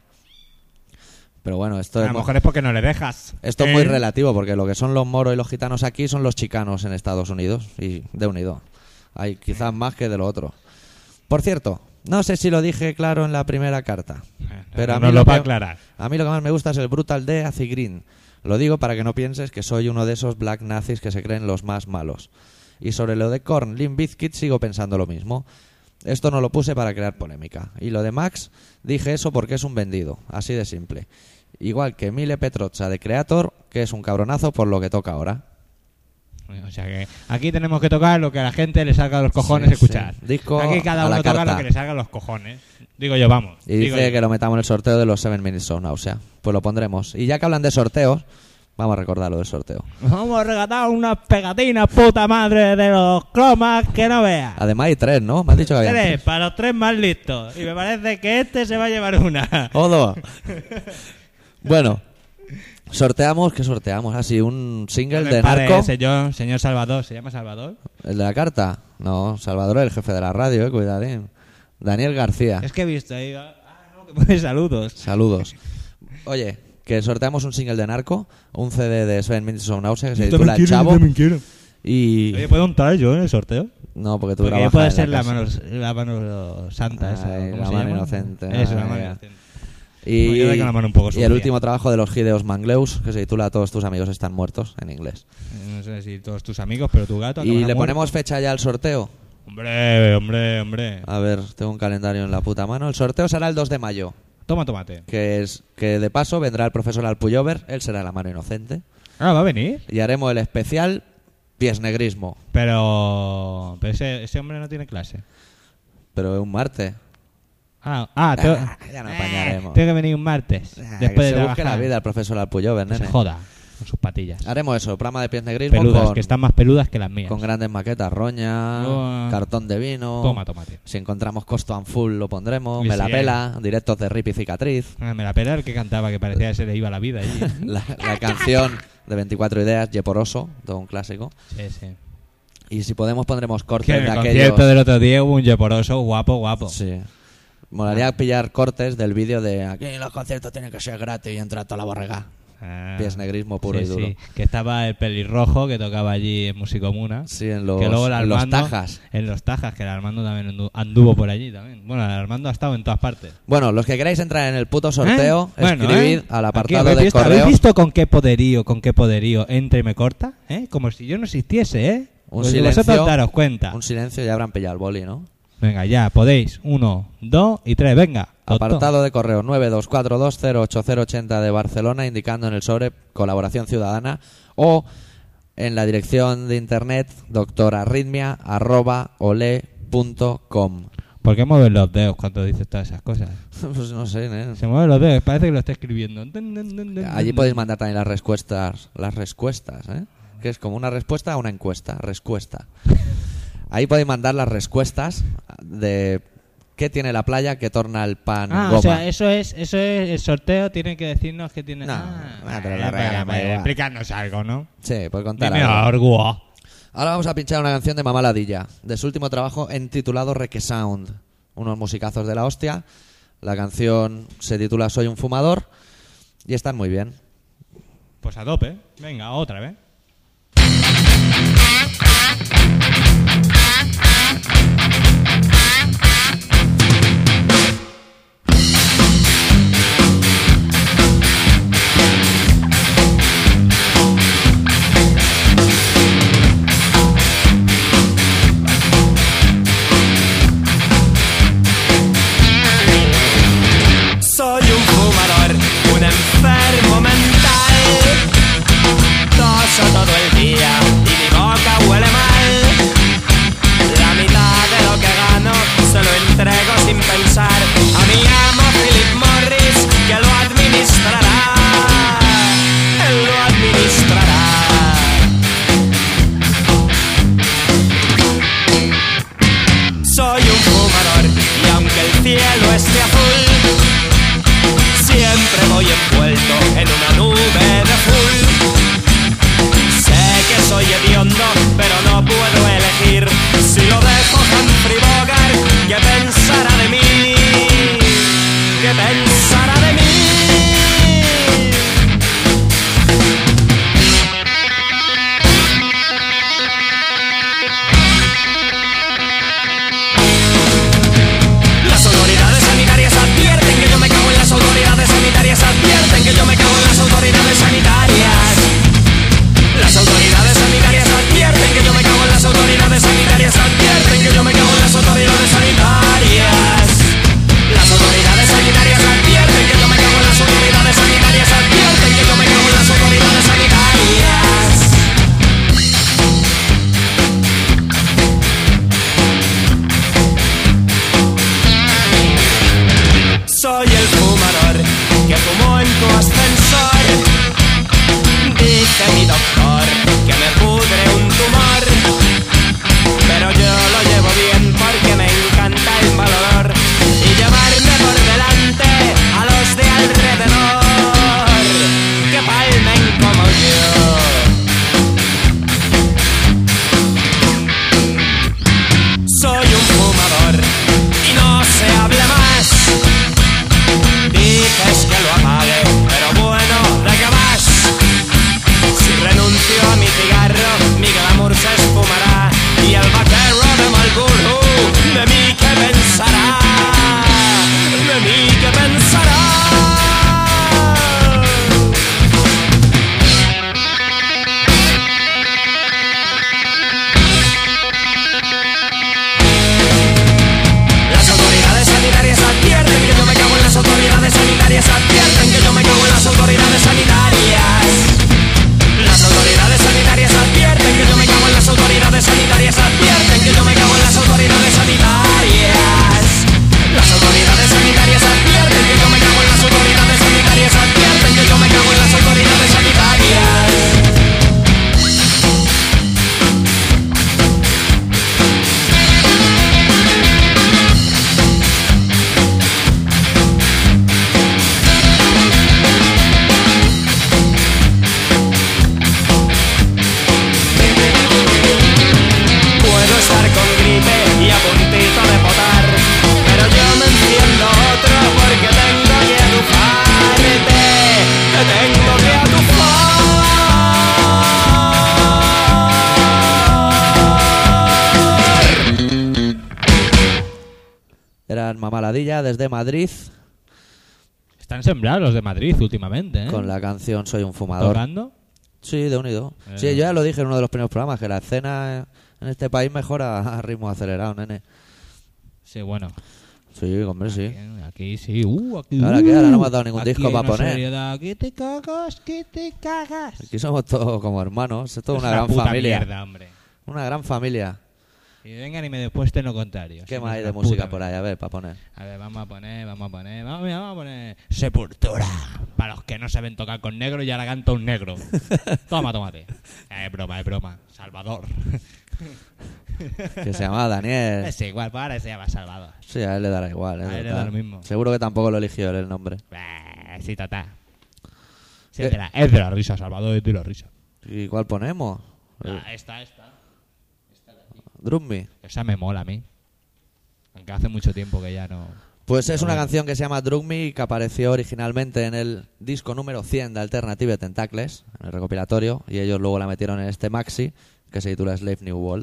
Pero bueno, esto A es, lo mejor es porque no le dejas. esto es ¿Eh? muy relativo, porque lo que son los moros y los gitanos aquí son los chicanos en Estados Unidos. Y de unido. Hay quizás más que de lo otro. Por cierto, no sé si lo dije claro en la primera carta, pero a no mí lo lo va a que- aclarar. a mí lo que más me gusta es el Brutal de Acid Green. Lo digo para que no pienses que soy uno de esos black nazis que se creen los más malos. Y sobre lo de Korn, Limp Bizkit sigo pensando lo mismo. Esto no lo puse para crear polémica. Y lo de Max, dije eso porque es un vendido, así de simple. Igual que Mile Petrocha de Creator, que es un cabronazo por lo que toca ahora. O sea que aquí tenemos que tocar lo que a la gente le salga a los cojones Sí, escuchar. sí. Disco Aquí cada a la uno toca carta. lo que le salga a los cojones. Digo yo, vamos. Y Digo dice yo. que lo metamos en el sorteo de los seven Minutes of Nausea. Pues lo pondremos. Y ya que hablan de sorteos, vamos a recordar lo del sorteo. Vamos a regalar unas pegatinas, puta madre, de los cromas que no veas. Además hay tres, ¿no? Me has dicho que había Tres, para los tres más listos. Y me parece que este se va a llevar una. O dos. Bueno, sorteamos, ¿qué sorteamos? Así, un single Me de parece, Narco. Señor, señor Salvador, ¿se llama Salvador? ¿El de la carta? No, Salvador es el jefe de la radio, eh, cuidadín. Daniel García. Es que he visto ahí. Ah, no, que pone saludos. Saludos. Oye, que sorteamos un single de Narco, un C D de seven Minutes of Nausea que se titula El Chavo. Y... Oye, ¿puedo entrar yo en el sorteo? No, porque tú Porque trabajas puede en ser la casa. mano, la mano santa esa. Ay, ¿cómo la se mano llama? inocente. Eso, Ay, la mano ya. inocente. Y, Pues yo tengo la mano un poco y sucia. el último trabajo de los Gideos Mangleus, que se titula Todos tus amigos están muertos, en inglés. No sé si todos tus amigos, pero tu gato. Y acabará le muerto. ponemos fecha ya al sorteo. Hombre, hombre, hombre. A ver, tengo un calendario en la puta mano. El sorteo será el dos de mayo, Toma tomate. que es que de paso vendrá el profesor Alpuyover, él será la mano inocente. Ah, va a venir. Y haremos el especial Piesnegrismo, Pero. Pero ese, ese hombre no tiene clase. pero es un martes. Ah, ah tengo, Ah, ya nos apañaremos. tengo que venir un martes. Ah, después que de se busque trabajar. la vida el profesor Alpuyover, Que se nene. joda con sus patillas. Haremos eso, programa de Piesnegrismo Peludas, con, que están más peludas que las mías. con grandes maquetas, roña, Oh. cartón de vino. Toma tomate. Si encontramos Costo and Full lo pondremos. Y Me la si pela, directos de Rip y Cicatriz. Ah, me la pela el que cantaba, que parecía que se le iba la vida allí. La, la canción de veinticuatro ideas, Yeporoso, todo un clásico. Sí, sí. Y si podemos pondremos Que cortes en de el aquellos. concierto del otro día hubo un yeporoso guapo, guapo. Sí. Molaría pillar cortes del vídeo de aquí en los conciertos tienen que ser gratis y entra toda la borrega. Ah, Piesnegrismo puro sí, y duro. sí. Que estaba el pelirrojo que tocaba allí en Musicomuna. Sí, en los, que luego el en los Armando, tajas. En los Tajas, que el Armando también andu- anduvo por allí también. Bueno, el Armando ha estado en todas partes. Bueno, los que queráis entrar en el puto sorteo, ¿Eh? Bueno, escribid ¿eh? al Aquí, apartado ¿habéis de visto, correo. ¿Habéis visto con qué poderío, con qué poderío entra y me corta? ¿Eh? Como si yo no existiese, ¿eh? Un Pues silencio, vosotros daros cuenta. Un silencio y ya habrán pillado el boli, ¿no? Venga, ya, podéis. Uno, dos y tres, venga. Toto. Apartado de correo nueve dos cuatro dos cero ocho cero ocho cero de Barcelona, indicando en el sobre Colaboración Ciudadana, o en la dirección de internet doctorarritmia arroba ole punto com. ¿Por qué mueves los dedos cuando dices todas esas cosas? Pues no sé, ¿eh? Se mueven los dedos, parece que lo está escribiendo. Allí podéis mandar también las respuestas, las respuestas, ¿eh? Que es como una respuesta a una encuesta, respuesta. Ahí podéis mandar las respuestas de qué tiene la playa que torna el pan Ah, goma. o sea, eso es, eso es el sorteo, tienen que decirnos que tiene... No, ah, ah, pero eh, la regla, pero, me da pero, igual. explícanos algo, ¿no? Sí, puedes contar Dime algo. algo. Ahora vamos a pinchar una canción de Mamá Ladilla, de su último trabajo intitulado Requesound. Unos musicazos de la hostia. La canción se titula Soy un fumador y están muy bien. Pues a tope. Venga, otra vez. Soy un fumador, un enfermo mental. Toso todo el día y mi boca huele mal. La mitad de lo que gano se lo entrego sin pensar a mi amo Philip Morris, que lo administrará. Él lo administrará. Soy un fumador y aunque el cielo esté azul, siempre voy envuelto en una nube de full. Sé que soy hediondo, pero no puedo elegir. Si lo dejo Humphrey Bogart, ¿qué pensará de mí? ¿Qué pensará de mí? Las autoridades sanitarias advierten que yo me cago en las autoridades sanitarias advierten que yo me cago en las autoridades sanitarias. Las autoridades sanitarias advierten que yo me cago en las autoridades sanitarias advierten que yo me cago en las autoridades sanitarias. Las autoridades sanitarias advierten que yo me cago en las autoridades sanitarias advierten que yo me cago en las autoridades sanitarias. Soy el fumador que fumó en tu ascensor. Dice mi doctor que me pudre un tumor, pero yo lo llevo bien porque me encanta el mal olor y llevarme por delante a los de alrededor que palmen como yo. Soy un fumador y no se hable más. Dices que lo apague, pero bueno, ¿de qué vas? Si renuncio a mi cigarro, mi glamour se esfumará y el vaquero de Marlboro, ¿de mí qué pensará? ¿De mí qué pensará? Las autoridades sanitarias advierten que yo me cago en las autoridades sanitarias advierten que yo me cago en las autoridades sanitarias. Las autoridades sanitarias advierten que yo me cago en las autoridades sanitarias advierten que yo me cago en las autoridades sanitarias. Las autoridades sanitarias advierten que yo me cago en las autoridades sanitarias advierten que yo me cago en las autoridades sanitarias. Puedo estar con gripe y a puntito de potar, pero yo me enciendo otro porque tengo que atufarte, te tengo que atufar. Eran Mamá Ladilla desde Madrid Están sembrados los de Madrid últimamente, ¿eh? con la canción Soy un fumador. ¿Tocando? Sí, de unido. Eh. Sí, yo ya lo dije en uno de los primeros programas, que la escena en este país mejora a ritmo acelerado, nene. Sí, bueno. Sí, hombre, sí. Aquí, aquí sí. Uh, aquí, Ahora uh, que ahora no me has dado ningún aquí disco hay para una poner. seriedad. Aquí te cagas, que te cagas. Aquí somos todos como hermanos. Es toda Es una gran puta familia. mierda, hombre. Una gran familia. Y vengan y me depuesten lo contrario. ¿Qué Si más no hay es de una música puta por ahí? A ver, para poner. A ver, vamos a poner, vamos a poner, vamos, mira, vamos a poner Sepultura. Para los que no saben tocar con negro y ahora canta un negro. Toma, tómate. Eh, Es broma, es broma. Salvador. Que se llamaba Daniel. Es igual, pues ahora se llama Salvador. Sí, a él le dará igual. ¿eh? A él le Total. da lo mismo. Seguro que tampoco lo eligió él el nombre. Eh, sí, tata. Sí, ¿Qué? es, de la, es de la risa, Salvador, es de la risa. ¿Y cuál ponemos? Ah, esta, esta. Drum Me. Esa me mola a mí. Aunque hace mucho tiempo que ya no... Pues es No, una bueno. canción que se llama Drug Me, que apareció originalmente en el disco número cien de Alternative Tentacles, en el recopilatorio, y ellos luego la metieron en este maxi, que se titula Slave New World,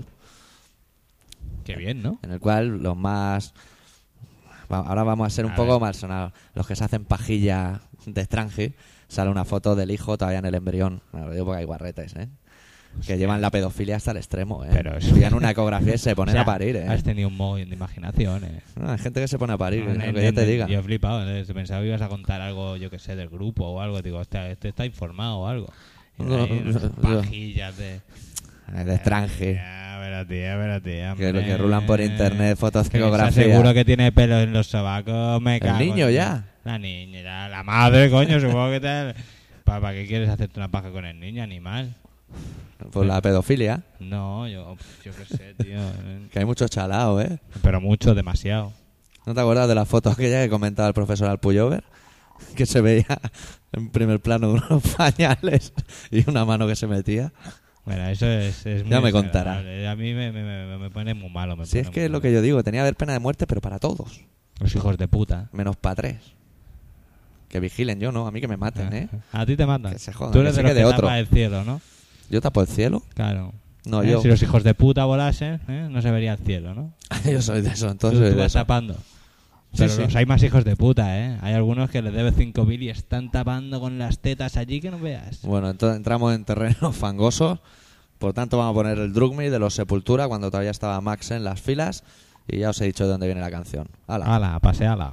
Qué bien, ¿no? en el cual los más... va- Ahora vamos a ser un A poco ver. más sonados. Los que se hacen pajilla de extranji, sale una foto del hijo todavía en el embrión. Bueno, lo digo porque hay guarretes, ¿eh? Que llevan la pedofilia hasta el extremo, ¿eh? Pero eso- Pillan una ecografía y se ponen O sea, a parir, ¿eh? Has tenido un mogollón de imaginación, ¿eh? No, hay gente que se pone a parir, No, ¿eh? no, Lo que no, yo te no, diga. Yo he flipado, ¿eh? Pensaba que ibas a contar algo, yo que sé, del grupo o algo. Digo, hostia, este está informado o algo. Y No, ahí, no, unas no. pajillas de... Eh, De extranji. Ya, pero tía, pero tía. Que, hombre. que rulan por internet fotos de Que ecografía. seguro que tiene pelo en los sobacos, me El cago. niño en- ya. La niña, ya, la madre, coño, supongo que tal. ¿Para, ¿Para qué quieres hacerte una paja con el niño, animal? Por la pedofilia. No, yo, yo qué sé, tío. Que hay mucho chalao, ¿eh? Pero mucho, demasiado. ¿No te acuerdas de la foto aquella que comentaba el profesor Alpuyover? Que se veía en primer plano unos pañales y una mano que se metía. Bueno, eso es, es muy Ya me contará. desagradable. A mí me, me, me, me pone muy malo. Me Si es pone que muy es lo malo. que yo digo, tenía que haber pena de muerte, pero para todos. Los hijos de puta. Menos para tres. Que vigilen, yo no, a mí que me maten, ¿eh? A ti te matan. Que se jodan, Tú que eres se de los quede que otro. tapa el cielo, ¿no? ¿Yo tapo el cielo? Claro. No, ¿Eh? yo. Si los hijos de puta volasen, ¿eh? No se vería el cielo, ¿no? Yo soy de eso, entonces Tú, soy tú de vas eso. tapando. Sí, Pero sí. los hay más hijos de puta, ¿eh? Hay algunos que les debe cinco mil y están tapando con las tetas allí que no veas. Bueno, entonces entramos en terreno fangoso. Por tanto, vamos a poner el Drug Me de los Sepultura cuando todavía estaba Max en las filas. Y ya os he dicho de dónde viene la canción. ¡Hala! Ala, paseala.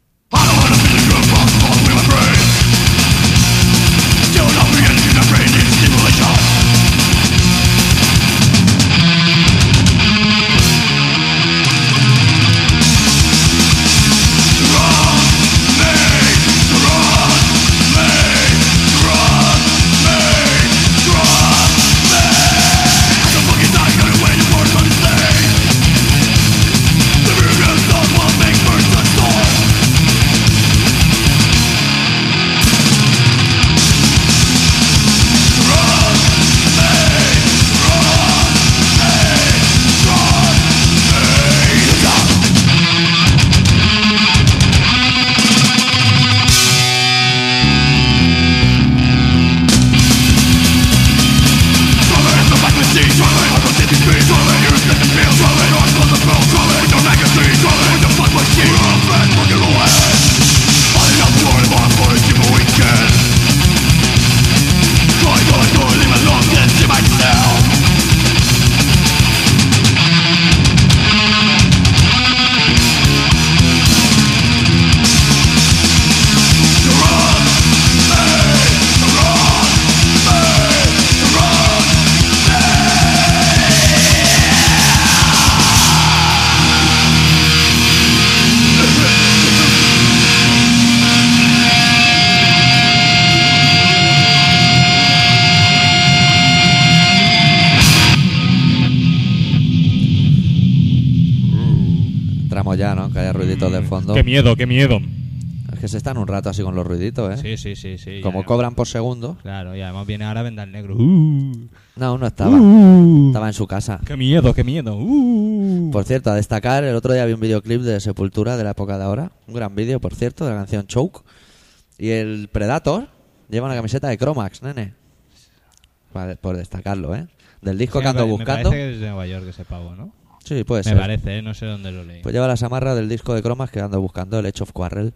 Entramos ya, ¿no? Que haya ruiditos de fondo. Qué miedo, qué miedo. Es que se están un rato así con los ruiditos, ¿eh? Sí, sí, sí, sí. Como ya, cobran por segundo. Claro, y además viene ahora Vendal Negro. Uh, No, no estaba. uh, Estaba en su casa. Qué miedo, qué miedo. Uh. Por cierto, a destacar, el otro día vi un videoclip de Sepultura de la época de ahora. Un gran vídeo, por cierto, de la canción Choke. Y el Predator lleva una camiseta de Cromax, nene. Vale, por destacarlo, ¿eh? Del disco Sí, que ando me buscando. parece que es de Nueva York ese pavo, ¿no? Sí, puede Me ser. parece, ¿eh? No sé dónde lo leí. Pues lleva la samarra del disco de Cromax que ando buscando, el Edge of Quarrel.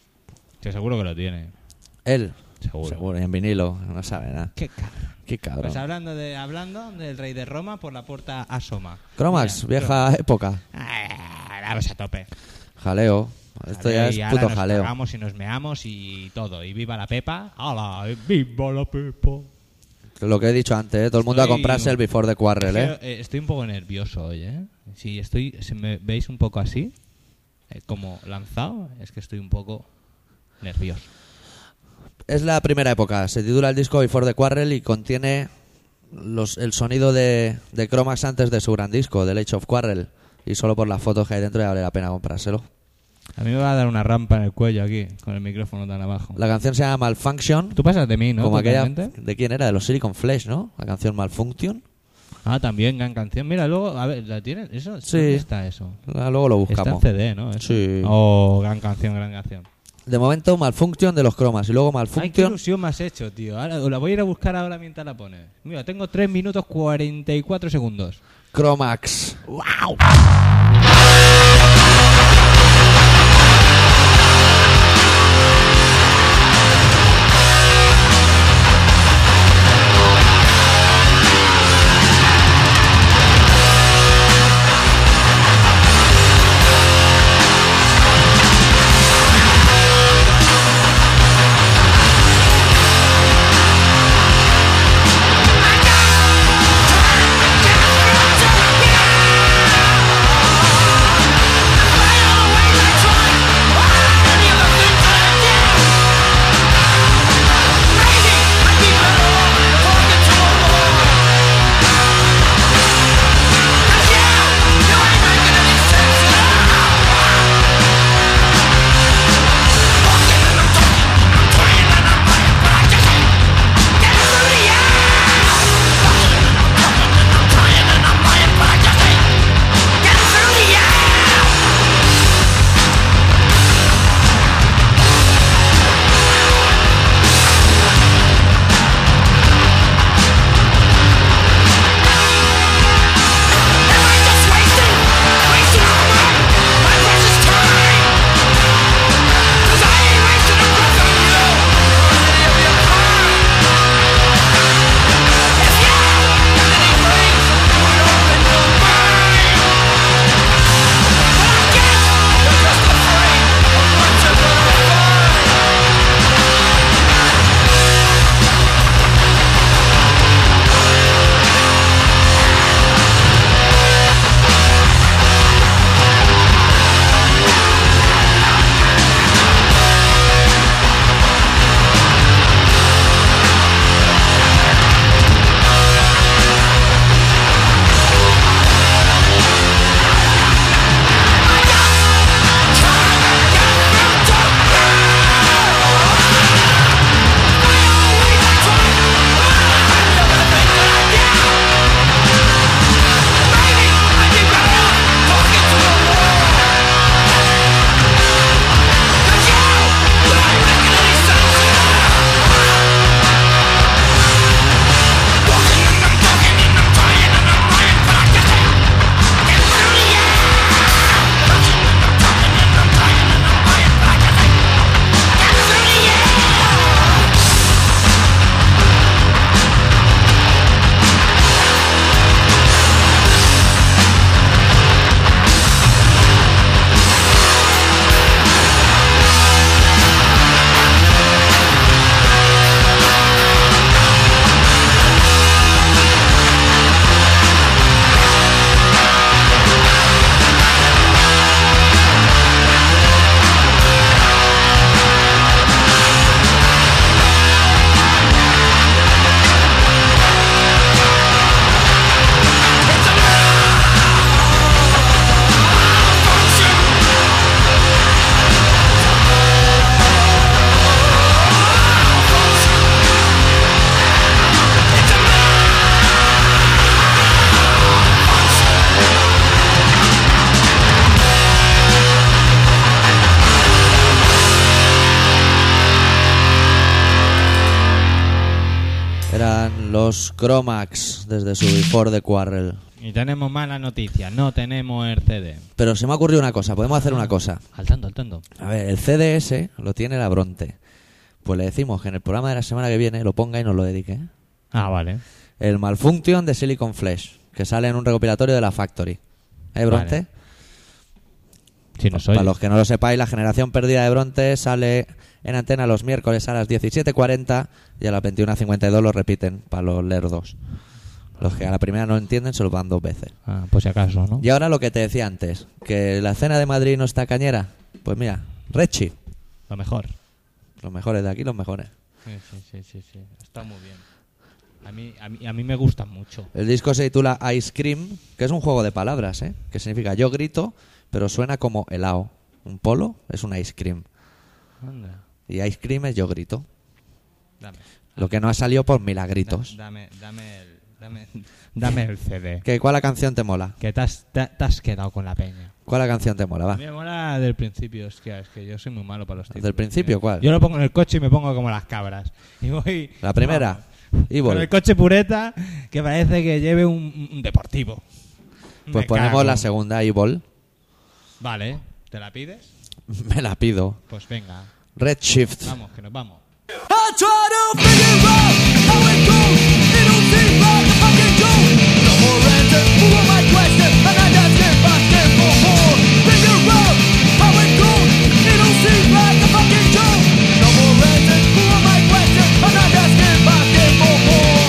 Que seguro que lo tiene. Él, Seguro. seguro, y en vinilo, no sabe nada. Qué cabrón. Qué cabrón. Pues hablando de hablando del rey de Roma, por la puerta asoma. Cromax, Mira, vieja época. Ah, vamos a tope. Jaleo. Esto ya Y es ahora puto nos jaleo. cagamos y nos meamos y todo. Y viva la Pepa. ¡Hala! ¡Viva la Pepa! Lo que he dicho antes, ¿eh? Todo el mundo Estoy- a comprarse el Before the Quarrel, ¿eh? Eh, Estoy un poco nervioso hoy, ¿eh? Si estoy, si me veis un poco así, eh, como lanzado, es que estoy un poco nervioso. Es la primera época. Se titula el disco Before the Quarrel y contiene los, el sonido de, de Chromax antes de su gran disco, The Age of Quarrel. Y solo por las fotos que hay dentro ya vale la pena comprárselo. A mí me va a dar una rampa en el cuello aquí, con el micrófono tan abajo. La canción se llama Malfunction. Tú pasas de mí, ¿no? Como aquella, Totalmente. ¿de quién era? De los Silicon Flash, ¿no? La canción Malfunction. Ah, también, gran canción. Mira, luego, a ver, ¿la tienes? ¿Eso? Sí. ¿Dónde está eso? Ah, Luego lo Está en buscamos. C D, ¿no? Eso. Sí. Oh, gran canción, gran canción. De momento, Malfunction de los Cromas. Y luego Ay, qué Malfunction. ilusión me has hecho, tío. Ahora, la voy a ir a buscar ahora mientras la pones. Mira, tengo tres minutos cuarenta y cuatro segundos. Chromax. ¡Wow! Los Chromax desde su Before the Quarrel. Y tenemos malas noticias, no tenemos el C D. Pero se me ha ocurrido una cosa, podemos hacer una cosa. Al tanto, al tanto. A ver, el C D ese lo tiene la Bronte. Pues le decimos que en el programa de la semana que viene lo ponga y nos lo dedique. Ah, vale. El Malfunction de Silicon Flash, que sale en un recopilatorio de la Factory. ¿Eh, Bronte? Vale. Si no soy. Para los que no lo sepáis, la generación perdida de Bronte sale en antena los miércoles a las diecisiete cuarenta y a las veintiuna cincuenta y dos lo repiten para los lerdos. Los que a la primera no entienden se lo van dos veces. Ah, pues si acaso, ¿no? Y ahora lo que te decía antes, que la cena de Madrid no está cañera. Pues mira, Rechi, Lo mejor. los mejores de aquí, los mejores. Sí, sí, sí, sí, sí. Está muy bien. A mí, a mí, a mí me gustan mucho. El disco se titula Ice Cream, que es un juego de palabras, ¿eh? Que significa yo grito, pero suena como helado. Un polo es un ice cream. Anda. Y ice cream es yo grito. Dame. Lo que no ha salido por milagritos. Da- Dame, dame el, dame, dame el C D. ¿Qué, ¿Cuál la canción te mola? Que te has, te, te has quedado con la peña. ¿Cuál la canción te mola? A Va. mí me mola del principio, hostia, es que yo soy muy malo para los títulos. ¿Del principio tío. cuál? Yo lo pongo en el coche y me pongo como las cabras. Y voy... La primera. vamos, Evil. con el coche pureta que parece que lleve un, un deportivo. Pues Me ponemos cago. la segunda, Evil. Vale, ¿te la pides? Me la pido. Pues venga, Redshift. vamos, que nos vamos. I try to figure out how it goes. It don't seem like a fucking joke. No more answers to all my questions, and I just get back in for more. Figure out how it goes. It don't seem like a fucking joke. No more answers to all my questions, and I just get back in for more.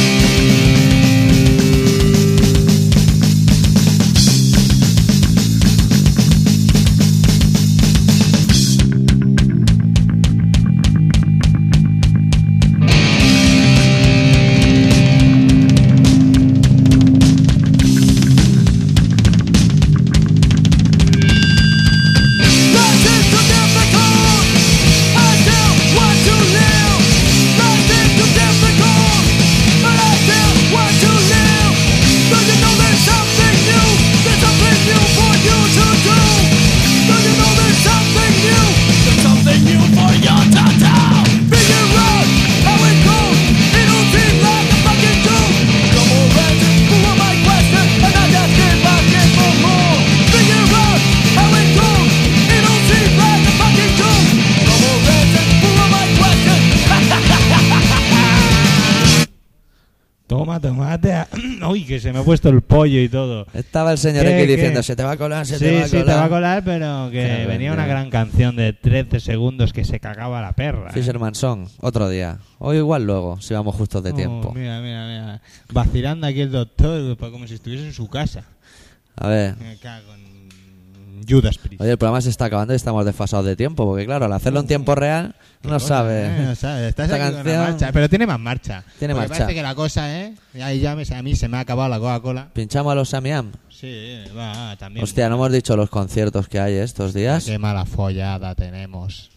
Toma, tomate. a- Uy, que se me ha puesto el pollo y todo. Estaba el señor ¿Qué, X qué? diciendo, se te va a colar, se Sí, te va a sí, colar. te va a colar, pero que Qué venía una vendido. gran canción de trece segundos que se cagaba la perra. ¿eh? Fisherman Song, otro día. O igual luego, si vamos justos de Oh, tiempo. Mira, mira, mira. Vacilando aquí el doctor pues, como si estuviese en su casa. A ver. Me cago en Judas Priest. Oye, el programa se está acabando y estamos desfasados de tiempo, porque claro, al hacerlo en tiempo real, no Cosa, sabe. eh, no sabe. Estás Esta aquí con la canción- marcha, pero tiene más marcha. Tiene Porque marcha. Parece que la cosa, ¿eh? Ahí ya me, a mí se me ha acabado la Coca-Cola. Pinchamos a los Samiam. Sí, va, también. Hostia, no hemos dicho los conciertos que hay estos días. Qué mala follada tenemos.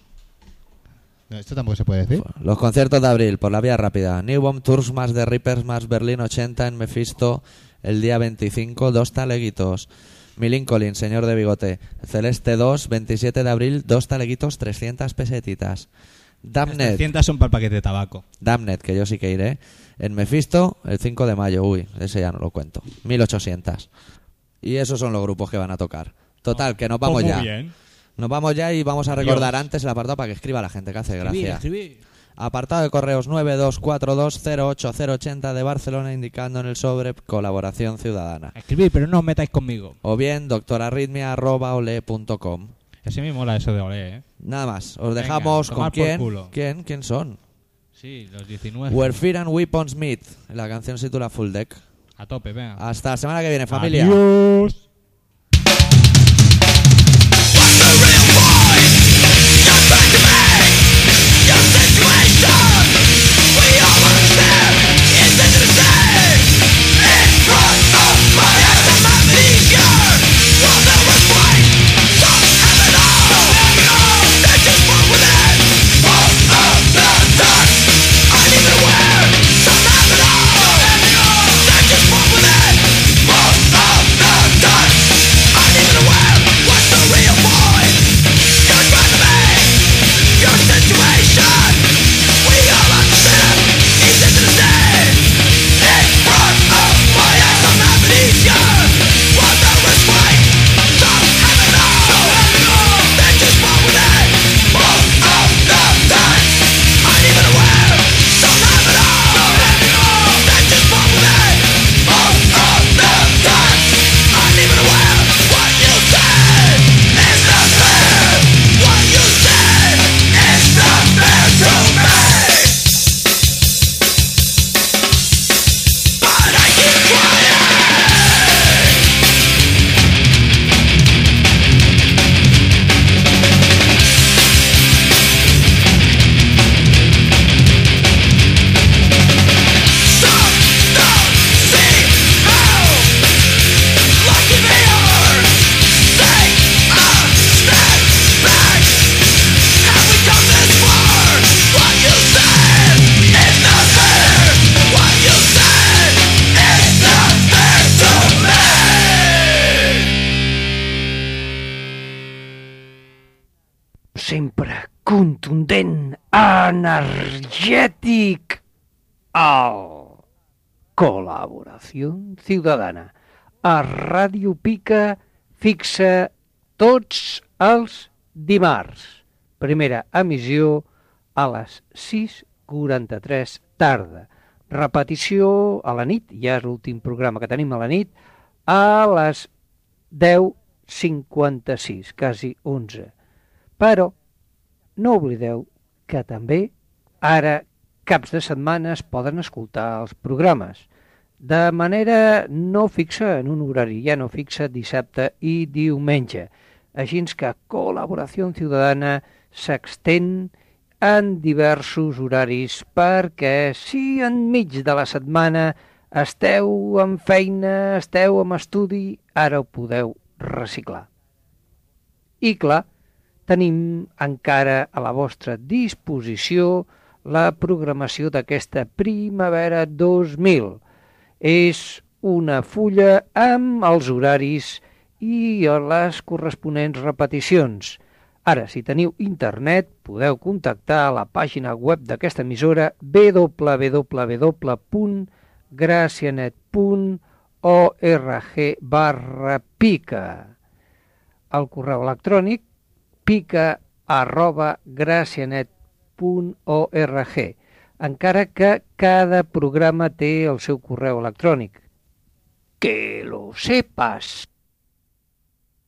No, ¿esto tampoco se puede decir? Los conciertos de abril, por la vía rápida. New Bomb Tours más The Reapers más Berlín ochenta en Mephisto el día veinticinco, dos taleguitos. Mi Lincoln, señor de bigote. Celeste dos, veintisiete de abril, dos taleguitos, trescientas pesetitas. Damned, trescientas son para el paquete de tabaco. Damned, que yo sí que iré. En Mephisto el cinco de mayo, uy, ese ya no lo cuento. mil ochocientas. Y esos son los grupos que van a tocar. Total, que nos vamos Pues muy ya. bien. Nos vamos ya y vamos a recordar Adiós. antes el apartado para que escriba la gente, que hace gracia. Escribir, escribir. Apartado de correos nueve dos cuatro dos cero ocho cero ochenta de Barcelona, indicando en el sobre colaboración ciudadana. Escribir, pero no os metáis conmigo. O bien doctorarritmia arroba ole punto com. Ese me mola eso de olé, ¿eh? Nada más. Os Venga, dejamos con tomar por quién. culo. ¿Quién? ¿Quién son? Sí, los diecinueve. Where Fear and Weapons Meet. La canción se titula Full Deck. A tope, venga. Hasta la semana que viene, familia. Adiós. Just contundent, energètic, al Col·laboració Ciudadana. A Ràdio Pica fixa tots els dimarts. Primera emissió a les sis quaranta-tres tarda. Repetició a la nit, ja és l'últim programa que tenim a la nit, a les deu cinquanta-sis, quasi onze. Però no oblideu que també ara caps de setmana es poden escoltar els programes de manera no fixa, en un horari ja no fixa, dissabte i diumenge. Així que Col·laboració Ciudadana s'extén en diversos horaris perquè si enmig de la setmana esteu en feina, esteu en estudi, ara ho podeu reciclar. I clar, tenim encara a la vostra disposició la programació d'aquesta primavera dos mil. És una fulla amb els horaris i les corresponents repeticions. Ara, si teniu internet, podeu contactar a la pàgina web d'aquesta emissora w w w punt gracianet punt org barra pica. El correu electrònic pica arroba gracianet punt org, encara que cada programa té el seu correu electrònic. Que lo sepas!